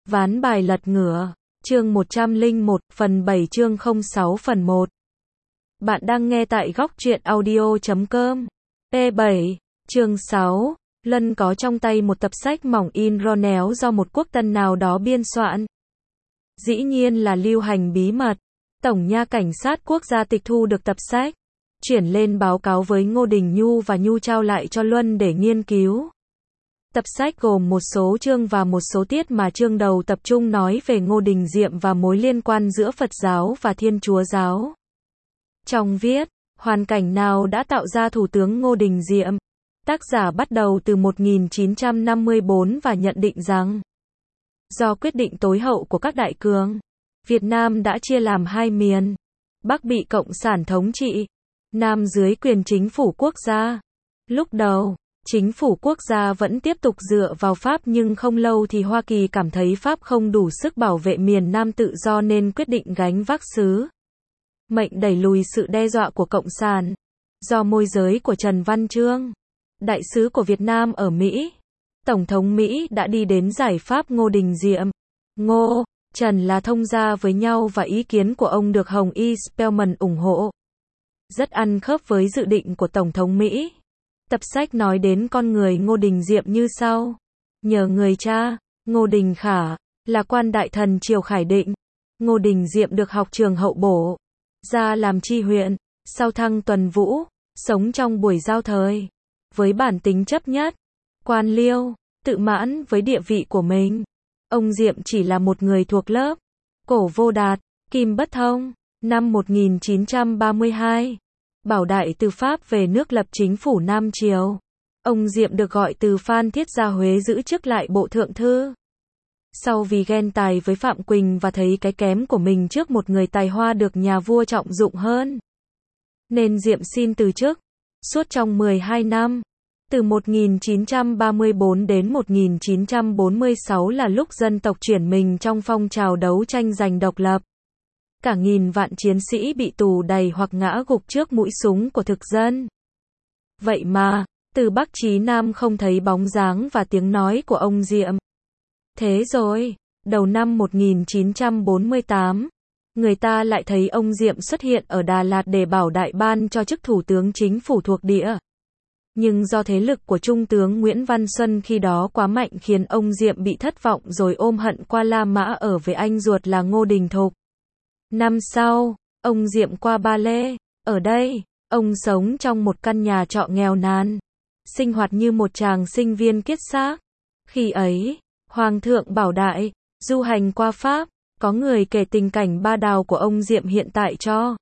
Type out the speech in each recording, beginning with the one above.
Ván bài lật ngửa, chương 101, phần 7 chương 06 phần 1. Bạn đang nghe tại góc truyện audio.com. P7, chương 6. Lân có trong tay một tập sách mỏng in ro néo do một quốc tân nào đó biên soạn. Dĩ nhiên là lưu hành bí mật. Tổng nha cảnh sát quốc gia tịch thu được tập sách, chuyển lên báo cáo với Ngô Đình Nhu và Nhu trao lại cho Luân để nghiên cứu. Tập sách gồm một số chương và một số tiết mà chương đầu tập trung nói về Ngô Đình Diệm và mối liên quan giữa Phật giáo và Thiên Chúa giáo. Trong viết, hoàn cảnh nào đã tạo ra Thủ tướng Ngô Đình Diệm? Tác giả bắt đầu từ 1954 và nhận định rằng, do quyết định tối hậu của các đại cường, Việt Nam đã chia làm hai miền. Bắc bị Cộng sản thống trị, Nam dưới quyền chính phủ quốc gia. Lúc đầu, chính phủ quốc gia vẫn tiếp tục dựa vào Pháp nhưng không lâu thì Hoa Kỳ cảm thấy Pháp không đủ sức bảo vệ miền Nam tự do nên quyết định gánh vác sứ mệnh đẩy lùi sự đe dọa của Cộng sản. Do môi giới của Trần Văn Trương, đại sứ của Việt Nam ở Mỹ, Tổng thống Mỹ đã đi đến giải pháp Ngô Đình Diệm. Ngô, Trần là thông gia với nhau và ý kiến của ông được Hồng Y Spelman ủng hộ. Rất ăn khớp với dự định của Tổng thống Mỹ. Tập sách nói đến con người Ngô Đình Diệm như sau. Nhờ người cha, Ngô Đình Khả, là quan đại thần triều Khải Định, Ngô Đình Diệm được học trường hậu bổ, ra làm tri huyện, sau thăng tuần vũ, sống trong buổi giao thời, với bản tính chấp nhất, quan liêu, tự mãn với địa vị của mình. Ông Diệm chỉ là một người thuộc lớp Cổ Vô Đạt, Kim Bất Thông. Năm 1932, Bảo Đại từ Pháp về nước lập chính phủ Nam Triều. Ông Diệm được gọi từ Phan Thiết ra Huế giữ chức lại Bộ Thượng Thư. Sau vì ghen tài với Phạm Quỳnh và thấy cái kém của mình trước một người tài hoa được nhà vua trọng dụng hơn, nên Diệm xin từ chức. Suốt trong 12 năm, từ 1934 đến 1946 là lúc dân tộc chuyển mình trong phong trào đấu tranh giành độc lập. Cả nghìn vạn chiến sĩ bị tù đày hoặc ngã gục trước mũi súng của thực dân. Vậy mà, từ Bắc chí Nam không thấy bóng dáng và tiếng nói của ông Diệm. Thế rồi, đầu năm 1948, người ta lại thấy ông Diệm xuất hiện ở Đà Lạt để Bảo Đại ban cho chức Thủ tướng Chính phủ thuộc địa. Nhưng do thế lực của Trung tướng Nguyễn Văn Xuân khi đó quá mạnh khiến ông Diệm bị thất vọng rồi ôm hận qua La Mã ở với anh ruột là Ngô Đình Thục. Năm sau, ông Diệm qua Ba Lê. Ở đây, ông sống trong một căn nhà trọ nghèo nàn, sinh hoạt như một chàng sinh viên kiết xác. Khi ấy, Hoàng thượng Bảo Đại du hành qua Pháp, có người kể tình cảnh ba đào của ông Diệm hiện tại cho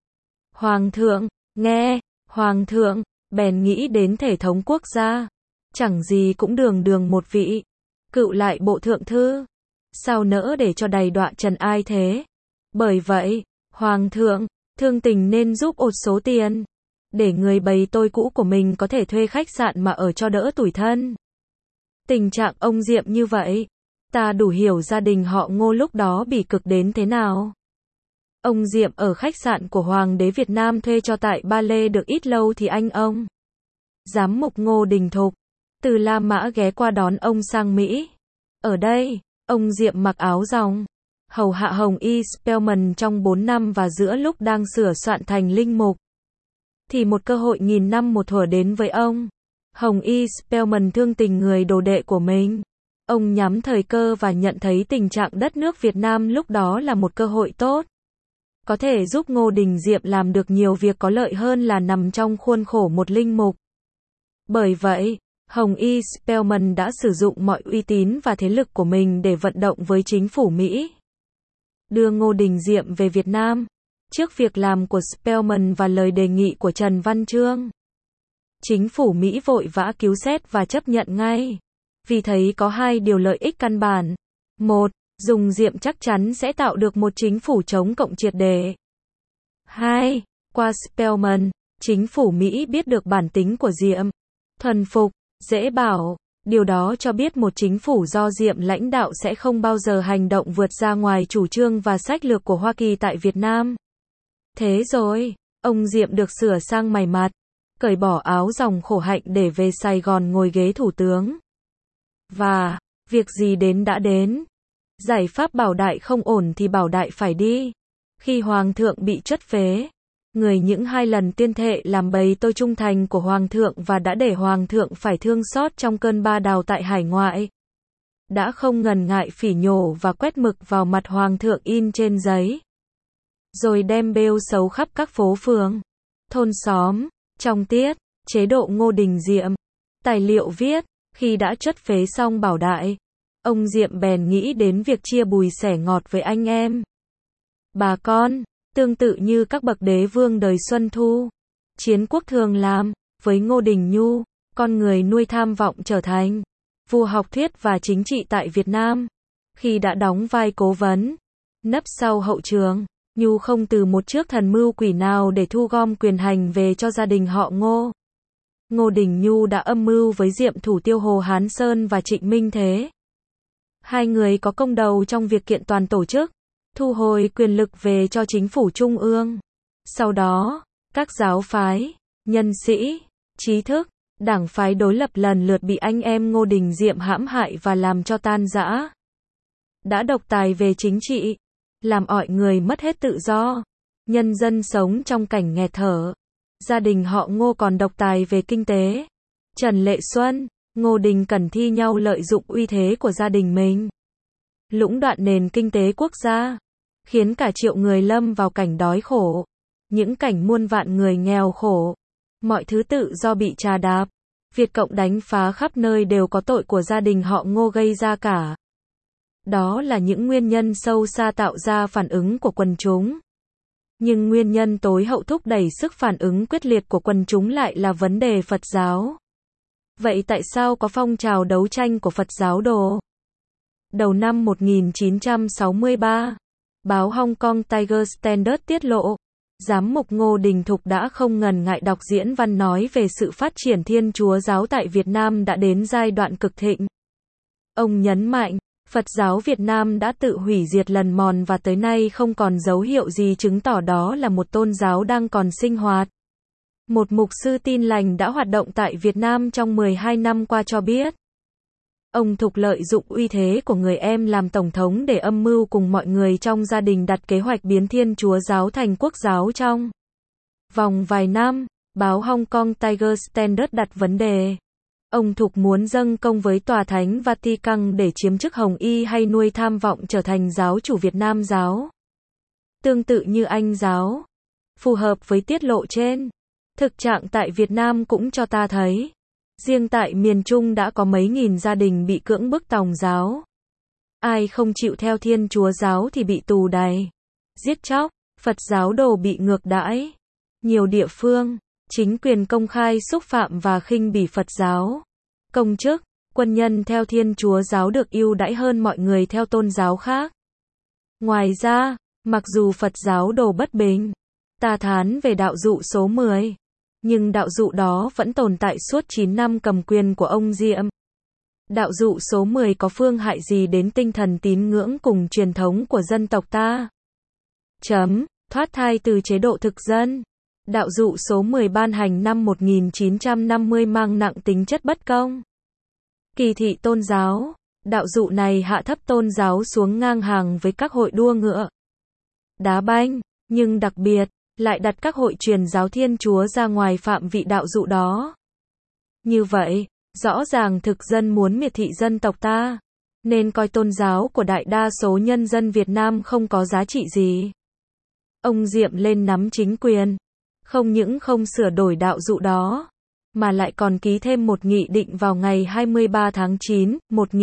Hoàng thượng nghe. Hoàng thượng bèn nghĩ đến thể thống quốc gia, chẳng gì cũng đường đường một vị cựu lại Bộ Thượng Thư, sao nỡ để cho đầy đọa trần ai thế. Bởi vậy, Hoàng thượng thương tình nên giúp một số tiền để người bầy tôi cũ của mình có thể thuê khách sạn mà ở cho đỡ tủi thân. Tình trạng ông Diệm như vậy, ta đủ hiểu gia đình họ Ngô lúc đó bỉ cực đến thế nào. Ông Diệm ở khách sạn của Hoàng đế Việt Nam thuê cho tại Ba Lê được ít lâu thì ông giám mục Ngô Đình Thục từ La Mã ghé qua đón ông sang Mỹ. Ở đây, ông Diệm mặc áo ròng, hầu hạ Hồng Y Spelman trong 4 năm và giữa lúc đang sửa soạn thành linh mục, thì một cơ hội nghìn năm một thuở đến với ông. Hồng Y Spelman thương tình người đồ đệ của mình. Ông nhắm thời cơ và nhận thấy tình trạng đất nước Việt Nam lúc đó là một cơ hội tốt, có thể giúp Ngô Đình Diệm làm được nhiều việc có lợi hơn là nằm trong khuôn khổ một linh mục. Bởi vậy, Hồng Y Spelman đã sử dụng mọi uy tín và thế lực của mình để vận động với chính phủ Mỹ, đưa Ngô Đình Diệm về Việt Nam. Trước việc làm của Spelman và lời đề nghị của Trần Văn Trương, chính phủ Mỹ vội vã cứu xét và chấp nhận ngay, vì thấy có hai điều lợi ích căn bản. Một, dùng Diệm chắc chắn sẽ tạo được một chính phủ chống cộng triệt để. Hai, qua Spelman, chính phủ Mỹ biết được bản tính của Diệm, thuần phục, dễ bảo. Điều đó cho biết một chính phủ do Diệm lãnh đạo sẽ không bao giờ hành động vượt ra ngoài chủ trương và sách lược của Hoa Kỳ tại Việt Nam. Thế rồi, ông Diệm được sửa sang mày mặt, cởi bỏ áo ròng khổ hạnh để về Sài Gòn ngồi ghế thủ tướng. Và, việc gì đến đã đến. Giải pháp Bảo Đại không ổn thì Bảo Đại phải đi. Khi Hoàng thượng bị truất phế, người những 2 lần tuyên thệ làm bầy tôi trung thành của Hoàng thượng và đã để Hoàng thượng phải thương xót trong cơn ba đào tại hải ngoại, đã không ngần ngại phỉ nhổ và quét mực vào mặt Hoàng thượng in trên giấy, rồi đem bêu xấu khắp các phố phường, thôn xóm. Trong tiết chế độ Ngô Đình Diệm, tài liệu viết, khi đã truất phế xong Bảo Đại, ông Diệm bèn nghĩ đến việc chia bùi sẻ ngọt với anh em bà con, tương tự như các bậc đế vương đời Xuân Thu, Chiến Quốc thường làm. Với Ngô Đình Nhu, con người nuôi tham vọng trở thành vua học thuyết và chính trị tại Việt Nam. Khi đã đóng vai cố vấn, nấp sau hậu trường, Nhu không từ một trước thần mưu quỷ nào để thu gom quyền hành về cho gia đình họ Ngô. Ngô Đình Nhu đã âm mưu với Diệm thủ tiêu Hồ Hán Sơn và Trịnh Minh Thế. 2 người có công đầu trong việc kiện toàn tổ chức, thu hồi quyền lực về cho chính phủ trung ương. Sau đó, các giáo phái, nhân sĩ, trí thức, đảng phái đối lập lần lượt bị anh em Ngô Đình Diệm hãm hại và làm cho tan rã. Đã độc tài về chính trị, làm mọi người mất hết tự do, nhân dân sống trong cảnh nghẹt thở. Gia đình họ Ngô còn độc tài về kinh tế. Trần Lệ Xuân, Ngô Đình Cẩn thi nhau lợi dụng uy thế của gia đình mình, lũng đoạn nền kinh tế quốc gia, khiến cả triệu người lâm vào cảnh đói khổ. Những cảnh muôn vạn người nghèo khổ, mọi thứ tự do bị trà đạp, Việt Cộng đánh phá khắp nơi đều có tội của gia đình họ Ngô gây ra cả. Đó là những nguyên nhân sâu xa tạo ra phản ứng của quần chúng. Nhưng nguyên nhân tối hậu thúc đẩy sức phản ứng quyết liệt của quần chúng lại là vấn đề Phật giáo. Vậy tại sao có phong trào đấu tranh của Phật giáo đồ? Đầu năm 1963, báo Hong Kong Tiger Standard tiết lộ, Giám mục Ngô Đình Thục đã không ngần ngại đọc diễn văn nói về sự phát triển Thiên Chúa giáo tại Việt Nam đã đến giai đoạn cực thịnh. Ông nhấn mạnh, Phật giáo Việt Nam đã tự hủy diệt lần mòn và tới nay không còn dấu hiệu gì chứng tỏ đó là một tôn giáo đang còn sinh hoạt. Một mục sư Tin Lành đã hoạt động tại Việt Nam trong 12 năm qua cho biết, ông Thục lợi dụng uy thế của người em làm tổng thống để âm mưu cùng mọi người trong gia đình đặt kế hoạch biến Thiên Chúa giáo thành quốc giáo trong vòng vài năm. Báo Hong Kong Tiger Standard đặt vấn đề, ông Thục muốn dâng công với Tòa Thánh Vatican để chiếm chức Hồng Y hay nuôi tham vọng trở thành giáo chủ Việt Nam giáo, tương tự như Anh giáo. Phù hợp với tiết lộ trên, thực trạng tại Việt Nam cũng cho ta thấy, riêng tại miền Trung đã có mấy nghìn gia đình bị cưỡng bức tòng giáo. Ai không chịu theo Thiên Chúa giáo thì bị tù đày, giết chóc, Phật giáo đồ bị ngược đãi. Nhiều địa phương, chính quyền công khai xúc phạm và khinh bỉ Phật giáo. Công chức, quân nhân theo Thiên Chúa giáo được ưu đãi hơn mọi người theo tôn giáo khác. Ngoài ra, mặc dù Phật giáo đồ bất bình, tà thán về đạo dụ số 10, nhưng đạo dụ đó vẫn tồn tại suốt 9 năm cầm quyền của ông Diệm. Đạo dụ số 10 có phương hại gì đến tinh thần tín ngưỡng cùng truyền thống của dân tộc ta? Thoát thai từ chế độ thực dân. Đạo dụ số 10 ban hành năm 1950 mang nặng tính chất bất công, kỳ thị tôn giáo. Đạo dụ này hạ thấp tôn giáo xuống ngang hàng với các hội đua ngựa, đá banh, nhưng đặc biệt, lại đặt các hội truyền giáo Thiên Chúa ra ngoài phạm vị đạo dụ đó. Như vậy, rõ ràng thực dân muốn miệt thị dân tộc ta, nên coi tôn giáo của đại đa số nhân dân Việt Nam không có giá trị gì. Ông Diệm lên nắm chính quyền, không những không sửa đổi đạo dụ đó, mà lại còn ký thêm một nghị định vào ngày 23 tháng 9,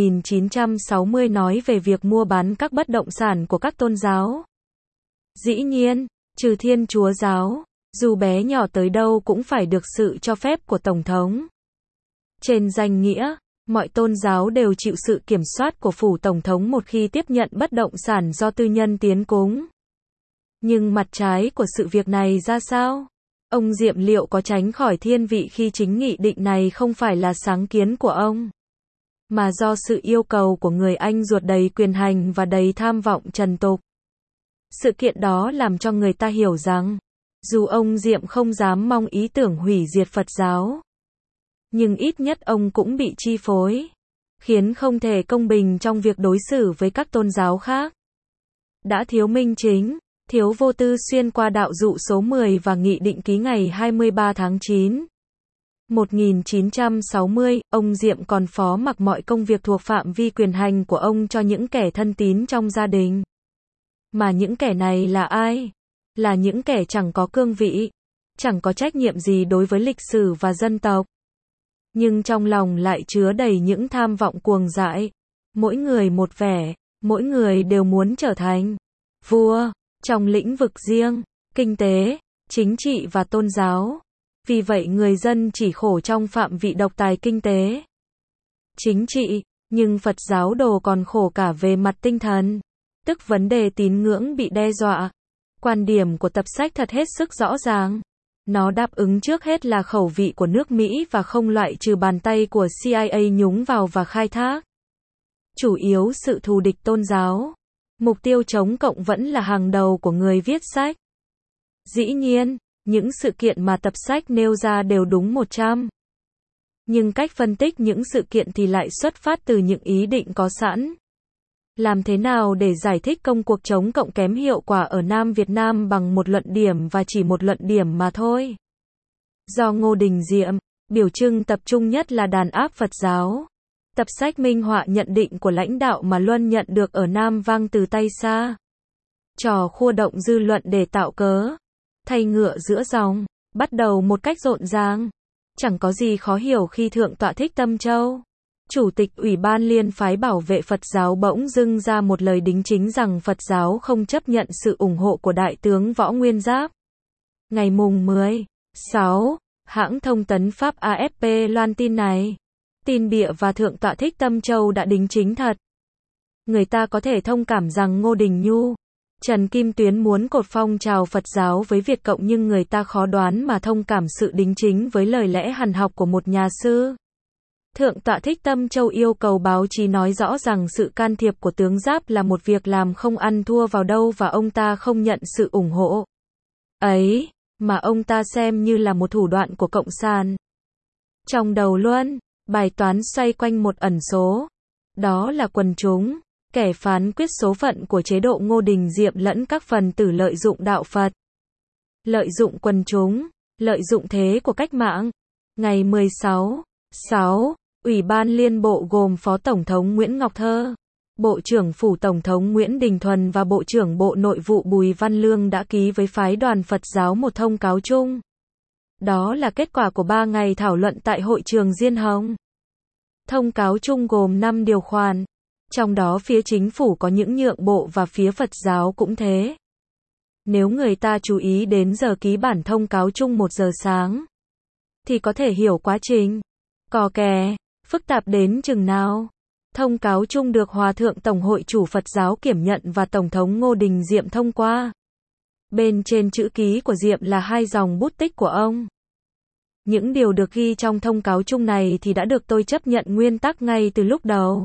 1960 nói về việc mua bán các bất động sản của các tôn giáo. Dĩ nhiên, trừ Thiên Chúa giáo, dù bé nhỏ tới đâu cũng phải được sự cho phép của Tổng thống. Trên danh nghĩa, mọi tôn giáo đều chịu sự kiểm soát của phủ Tổng thống một khi tiếp nhận bất động sản do tư nhân tiến cúng. Nhưng mặt trái của sự việc này ra sao? Ông Diệm liệu có tránh khỏi thiên vị khi chính nghị định này không phải là sáng kiến của ông, mà do sự yêu cầu của người anh ruột đầy quyền hành và đầy tham vọng trần tục? Sự kiện đó làm cho người ta hiểu rằng, dù ông Diệm không dám mong ý tưởng hủy diệt Phật giáo, nhưng ít nhất ông cũng bị chi phối. khiến không thể công bình trong việc đối xử với các tôn giáo khác. Đã thiếu minh chính, thiếu vô tư xuyên qua đạo dụ số 10 và nghị định ký ngày 23 tháng 9. 1960, ông Diệm còn phó mặc mọi công việc thuộc phạm vi quyền hành của ông cho những kẻ thân tín trong gia đình. Mà những kẻ này là ai? Là những kẻ chẳng có cương vị, chẳng có trách nhiệm gì đối với lịch sử và dân tộc. Nhưng trong lòng lại chứa đầy những tham vọng cuồng dại. Mỗi người một vẻ, mỗi người đều muốn trở thành vua trong lĩnh vực riêng, kinh tế, chính trị và tôn giáo. Vì vậy người dân chỉ khổ trong phạm vị độc tài kinh tế, chính trị, nhưng Phật giáo đồ còn khổ cả về mặt tinh thần, tức vấn đề tín ngưỡng bị đe dọa. Quan điểm của tập sách thật hết sức rõ ràng. Nó đáp ứng trước hết là khẩu vị của nước Mỹ và không loại trừ bàn tay của CIA nhúng vào và khai thác. Chủ yếu sự thù địch tôn giáo. Mục tiêu chống cộng vẫn là hàng đầu của người viết sách. Dĩ nhiên, những sự kiện mà tập sách nêu ra đều đúng 100. Nhưng cách phân tích những sự kiện thì lại xuất phát từ những ý định có sẵn. Làm thế nào để giải thích công cuộc chống cộng kém hiệu quả ở Nam Việt Nam bằng một luận điểm và chỉ một luận điểm mà thôi? Do Ngô Đình Diệm, biểu trưng tập trung nhất là đàn áp Phật giáo. Tập sách minh họa nhận định của lãnh đạo mà Luân nhận được ở Nam vang từ tay xa. Trò khua động dư luận để tạo cớ thay ngựa giữa dòng, bắt đầu một cách rộn ràng. Chẳng có gì khó hiểu khi Thượng tọa Thích Tâm Châu, Chủ tịch Ủy ban Liên phái bảo vệ Phật giáo bỗng dưng ra một lời đính chính rằng Phật giáo không chấp nhận sự ủng hộ của Đại tướng Võ Nguyên Giáp. Ngày mùng 16, hãng thông tấn Pháp AFP loan tin này. Tin bịa và Thượng tọa Thích Tâm Châu đã đính chính thật. Người ta có thể thông cảm rằng Ngô Đình Nhu, Trần Kim Tuyến muốn cột phong trào Phật giáo với Việt Cộng, nhưng người ta khó đoán mà thông cảm sự đính chính với lời lẽ hằn học của một nhà sư. Thượng tọa Thích Tâm Châu yêu cầu báo chí nói rõ rằng sự can thiệp của tướng Giáp là một việc làm không ăn thua vào đâu và ông ta không nhận sự ủng hộ ấy, mà ông ta xem như là một thủ đoạn của Cộng sản. Trong đầu Luân, bài toán xoay quanh một ẩn số. Đó là quần chúng, kẻ phán quyết số phận của chế độ Ngô Đình Diệm lẫn các phần tử lợi dụng đạo Phật. Lợi dụng quần chúng, lợi dụng thế của cách mạng. Ngày 16/6, Ủy ban Liên Bộ gồm Phó Tổng thống Nguyễn Ngọc Thơ, Bộ trưởng Phủ Tổng thống Nguyễn Đình Thuần và Bộ trưởng Bộ Nội vụ Bùi Văn Lương đã ký với phái đoàn Phật giáo một thông cáo chung. Đó là kết quả của 3 ngày thảo luận tại hội trường Diên Hồng. Thông cáo chung gồm 5 điều khoản, trong đó phía chính phủ có những nhượng bộ và phía Phật giáo cũng thế. Nếu người ta chú ý đến giờ ký bản thông cáo chung 1 giờ sáng, thì có thể hiểu quá trình cò kè, phức tạp đến chừng nào. Thông cáo chung được Hòa thượng Tổng hội chủ Phật giáo kiểm nhận và Tổng thống Ngô Đình Diệm thông qua. Bên trên chữ ký của Diệm là 2 dòng bút tích của ông. Những điều được ghi trong thông cáo chung này thì đã được tôi chấp nhận nguyên tắc ngay từ lúc đầu.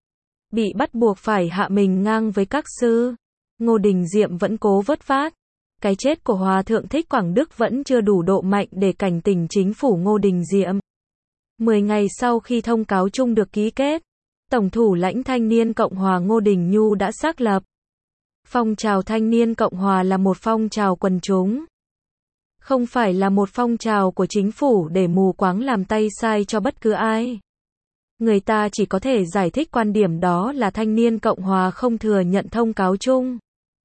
Bị bắt buộc phải hạ mình ngang với các sư, Ngô Đình Diệm vẫn cố vớt vát. Cái chết của Hòa thượng Thích Quảng Đức vẫn chưa đủ độ mạnh để cảnh tỉnh chính phủ Ngô Đình Diệm. 10 ngày sau khi thông cáo chung được ký kết, Tổng thủ lãnh Thanh niên Cộng hòa Ngô Đình Nhu đã xác lập phong trào Thanh niên Cộng hòa là một phong trào quần chúng. Không phải là một phong trào của chính phủ để mù quáng làm tay sai cho bất cứ ai. Người ta chỉ có thể giải thích quan điểm đó là Thanh niên Cộng hòa không thừa nhận thông cáo chung.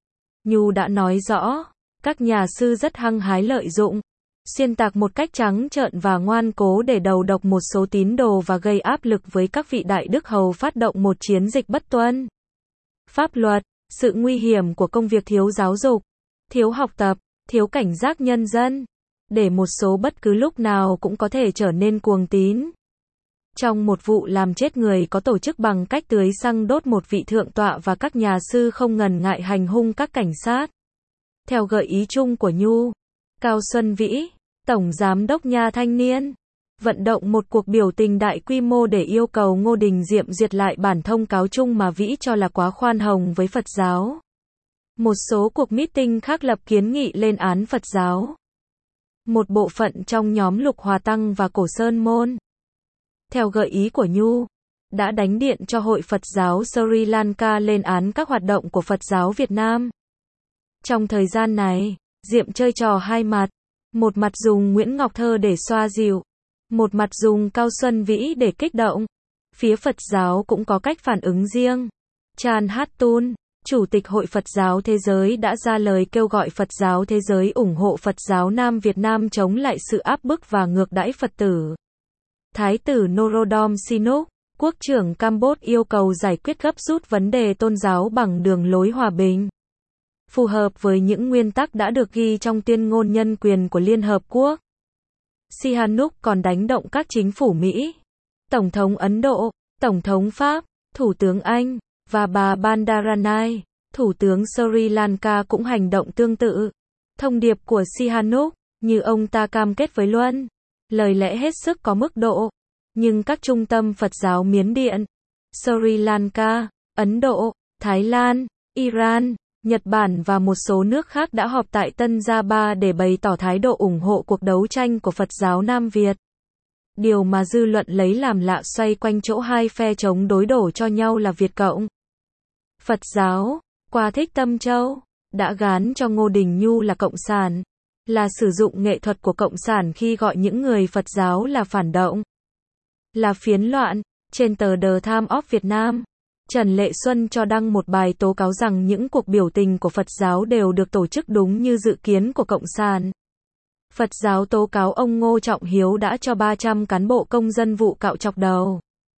Nhu đã nói rõ, các nhà sư rất hăng hái lợi dụng, xuyên tạc một cách trắng trợn và ngoan cố để đầu độc một số tín đồ và gây áp lực với các vị đại đức hầu phát động một chiến dịch bất tuân pháp luật. Sự nguy hiểm của công việc thiếu giáo dục, thiếu học tập, thiếu cảnh giác nhân dân, để một số bất cứ lúc nào cũng có thể trở nên cuồng tín. Trong một vụ làm chết người có tổ chức bằng cách tưới xăng đốt một vị thượng tọa và các nhà sư không ngần ngại hành hung các cảnh sát. Theo gợi ý chung của Nhu, Cao Xuân Vĩ, Tổng Giám đốc Nhà Thanh niên, vận động một cuộc biểu tình đại quy mô để yêu cầu Ngô Đình Diệm duyệt lại bản thông cáo chung mà Vĩ cho là quá khoan hồng với Phật giáo. Một số cuộc meeting khác lập kiến nghị lên án Phật giáo. Một bộ phận trong nhóm Lục Hòa Tăng và Cổ Sơn Môn, theo gợi ý của Nhu, đã đánh điện cho Hội Phật giáo Sri Lanka lên án các hoạt động của Phật giáo Việt Nam. Trong thời gian này, Diệm chơi trò hai mặt. Một mặt dùng Nguyễn Ngọc Thơ để xoa dịu, một mặt dùng Cao Xuân Vĩ để kích động. Phía Phật giáo cũng có cách phản ứng riêng. Chan Hatun, Chủ tịch Hội Phật giáo Thế giới đã ra lời kêu gọi Phật giáo thế giới ủng hộ Phật giáo Nam Việt Nam chống lại sự áp bức và ngược đãi Phật tử. Thái tử Norodom Sihanouk, Quốc trưởng Campuchia yêu cầu giải quyết gấp rút vấn đề tôn giáo bằng đường lối hòa bình, phù hợp với những nguyên tắc đã được ghi trong tuyên ngôn nhân quyền của Liên Hợp Quốc. Sihanouk còn đánh động các chính phủ Mỹ, Tổng thống Ấn Độ, Tổng thống Pháp, Thủ tướng Anh, và bà Bandaranaike, Thủ tướng Sri Lanka cũng hành động tương tự. Thông điệp của Sihanouk, như ông ta cam kết với Luân, lời lẽ hết sức có mức độ. Nhưng các trung tâm Phật giáo Miến Điện, Sri Lanka, Ấn Độ, Thái Lan, Iran, Nhật Bản và một số nước khác đã họp tại Tân Java để bày tỏ thái độ ủng hộ cuộc đấu tranh của Phật giáo Nam Việt. Điều mà dư luận lấy làm lạ xoay quanh chỗ hai phe chống đối đổ cho nhau là Việt Cộng. Phật giáo, qua Thích Tâm Châu, đã gán cho Ngô Đình Nhu là Cộng sản, là sử dụng nghệ thuật của Cộng sản khi gọi những người Phật giáo là phản động, là phiến loạn. Trên tờ The Times of Việt Nam, Trần Lệ Xuân cho đăng một bài tố cáo rằng những cuộc biểu tình của Phật giáo đều được tổ chức đúng như dự kiến của Cộng sản. Phật giáo tố cáo ông Ngô Trọng Hiếu đã cho 300 cán bộ công dân vụ cạo chọc đầu,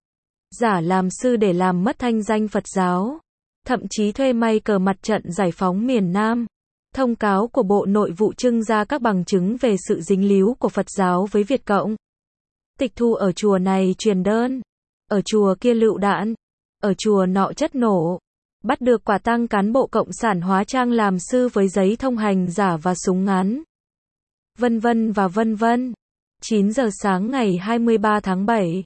giả làm sư để làm mất thanh danh Phật giáo, thậm chí thuê may cờ mặt trận giải phóng miền Nam. Thông cáo của Bộ Nội vụ trưng ra các bằng chứng về sự dính líu của Phật giáo với Việt Cộng. Tịch thu ở chùa này truyền đơn, ở chùa kia lựu đạn, ở chùa nọ chất nổ. Bắt được quả tang cán bộ cộng sản hóa trang làm sư với giấy thông hành giả và súng ngắn. Vân vân và vân vân. 9 giờ sáng ngày 23 tháng 7,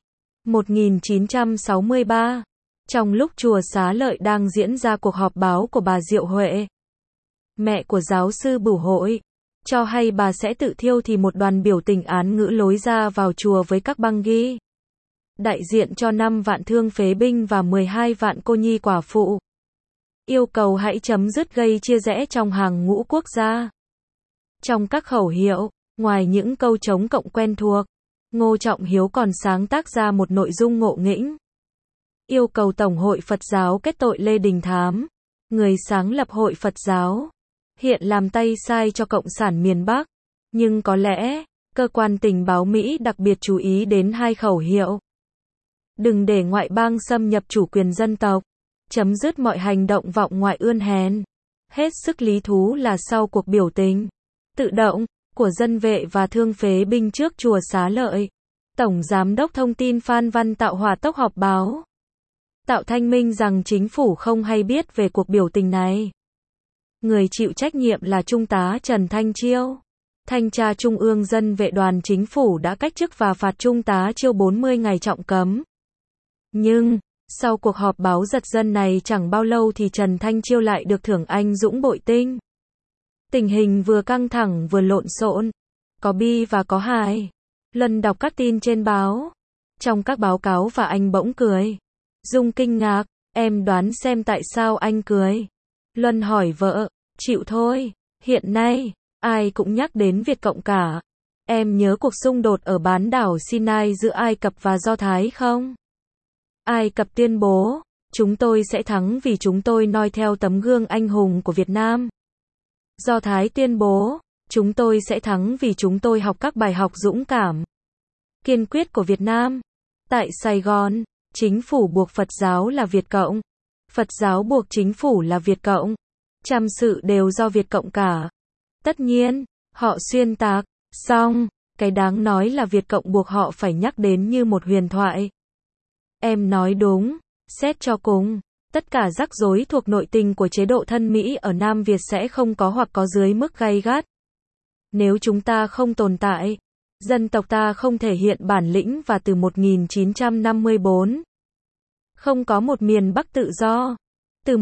1963, trong lúc chùa Xá Lợi đang diễn ra cuộc họp báo của bà Diệu Huệ, mẹ của giáo sư Bửu Hội, cho hay bà sẽ tự thiêu thì một đoàn biểu tình án ngữ lối ra vào chùa với các băng ghi đại diện cho 5 vạn thương phế binh và 12 vạn cô nhi quả phụ. Yêu cầu hãy chấm dứt gây chia rẽ trong hàng ngũ quốc gia. Trong các khẩu hiệu, ngoài những câu chống cộng quen thuộc, Ngô Trọng Hiếu còn sáng tác ra một nội dung ngộ nghĩnh. Yêu cầu Tổng hội Phật giáo kết tội Lê Đình Thám, người sáng lập Hội Phật giáo, hiện làm tay sai cho Cộng sản miền Bắc. Nhưng có lẽ, cơ quan tình báo Mỹ đặc biệt chú ý đến hai khẩu hiệu. Đừng để ngoại bang xâm nhập chủ quyền dân tộc. Chấm dứt mọi hành động vọng ngoại ươn hèn. Hết sức lý thú là sau cuộc biểu tình tự động của dân vệ và thương phế binh trước chùa Xá Lợi, Tổng Giám đốc Thông tin Phan Văn Tạo hỏa tốc họp báo, tạo thanh minh rằng chính phủ không hay biết về cuộc biểu tình này. Người chịu trách nhiệm là Trung tá Trần Thanh Chiêu. Thanh tra Trung ương Dân vệ đoàn chính phủ đã cách chức và phạt Trung tá Chiêu 40 ngày trọng cấm. Nhưng, sau cuộc họp báo giật gân này chẳng bao lâu thì Trần Thanh Chiêu lại được thưởng anh dũng bội tinh. Tình hình vừa căng thẳng vừa lộn xộn, có bi và có hài. Lần đọc các tin trên báo, trong các báo cáo và anh bỗng cười. Dung kinh ngạc, em đoán xem tại sao anh cười. Luân hỏi vợ, chịu thôi, hiện nay, ai cũng nhắc đến Việt Cộng cả. Em nhớ cuộc xung đột ở bán đảo Sinai giữa Ai Cập và Do Thái không? Ai Cập tuyên bố, chúng tôi sẽ thắng vì chúng tôi noi theo tấm gương anh hùng của Việt Nam. Do Thái tuyên bố, chúng tôi sẽ thắng vì chúng tôi học các bài học dũng cảm, kiên quyết của Việt Nam. Tại Sài Gòn, chính phủ buộc Phật giáo là Việt Cộng. Phật giáo buộc chính phủ là Việt Cộng. Trăm sự đều do Việt Cộng cả. Tất nhiên, họ xuyên tạc, song, cái đáng nói là Việt Cộng buộc họ phải nhắc đến như một huyền thoại. Em nói đúng, xét cho cùng, tất cả rắc rối thuộc nội tình của chế độ thân Mỹ ở Nam Việt sẽ không có hoặc có dưới mức gay gắt. Nếu chúng ta không tồn tại, dân tộc ta không thể hiện bản lĩnh và từ 1954, không có một miền Bắc tự do, từ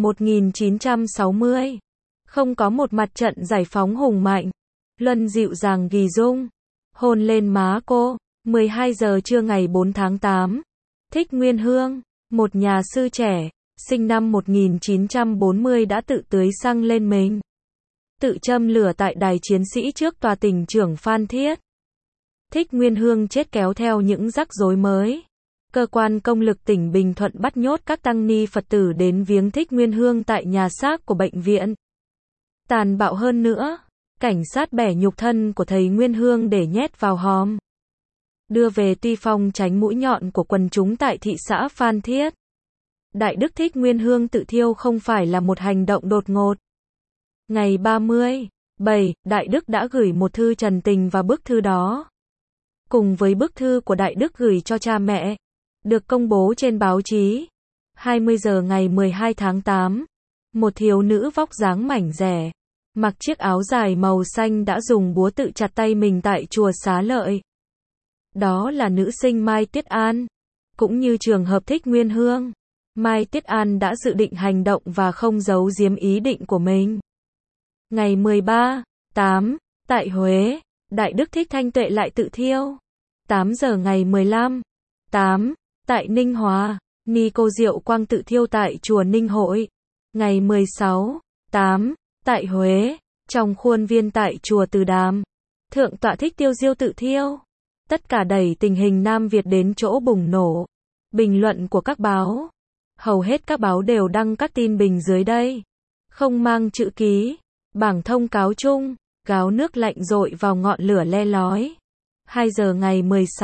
1960, không có một mặt trận giải phóng hùng mạnh. Luân dịu dàng ghi dung, hôn lên má cô, 12 giờ trưa ngày 4 tháng 8. Thích Nguyên Hương. Một nhà sư trẻ, sinh năm 1940 đã tự tưới xăng lên mình. Tự châm lửa tại đài chiến sĩ trước tòa tỉnh trưởng Phan Thiết. Thích Nguyên Hương chết kéo theo những rắc rối mới. Cơ quan công lực tỉnh Bình Thuận bắt nhốt các tăng ni Phật tử đến viếng Thích Nguyên Hương tại nhà xác của bệnh viện. Tàn bạo hơn nữa, cảnh sát bẻ nhục thân của thầy Nguyên Hương để nhét vào hòm. Đưa về Tuy Phong tránh mũi nhọn của quần chúng tại thị xã Phan Thiết. Đại đức Thích Nguyên Hương tự thiêu không phải là một hành động đột ngột. Ngày 30/7, Đại đức đã gửi một thư trần tình và bức thư đó, cùng với bức thư của Đại đức gửi cho cha mẹ, được công bố trên báo chí. 20 giờ ngày 12 tháng 8, một thiếu nữ vóc dáng mảnh dẻ, mặc chiếc áo dài màu xanh đã dùng búa tự chặt tay mình tại chùa Xá Lợi. Đó là nữ sinh Mai Tiết An. Cũng như trường hợp Thích Nguyên Hương, Mai Tiết An đã dự định hành động và không giấu giếm ý định của mình. Ngày 13/8, tại Huế, Đại đức Thích Thanh Tuệ lại tự thiêu. 8 giờ ngày 15/8, tại Ninh Hòa, Ni Cô Diệu Quang tự thiêu tại chùa Ninh Hội. Ngày 16/8, tại Huế, trong khuôn viên tại chùa Từ Đàm, Thượng tọa Thích Tiêu Diêu tự thiêu. Tất cả đẩy tình hình Nam Việt đến chỗ bùng nổ. Bình luận của các báo. Hầu hết các báo đều đăng các tin bình dưới đây. Không mang chữ ký. Bảng thông cáo chung. Gáo nước lạnh dội vào ngọn lửa le lói. 2 giờ ngày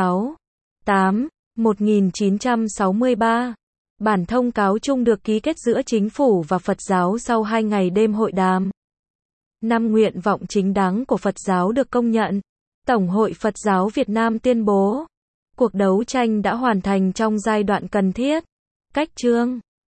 16/8/1963. Bản thông cáo chung được ký kết giữa chính phủ và Phật giáo sau 2 ngày đêm hội đàm. 5 nguyện vọng chính đáng của Phật giáo được công nhận. Tổng hội Phật giáo Việt Nam tuyên bố, cuộc đấu tranh đã hoàn thành trong giai đoạn cần thiết. Cách chương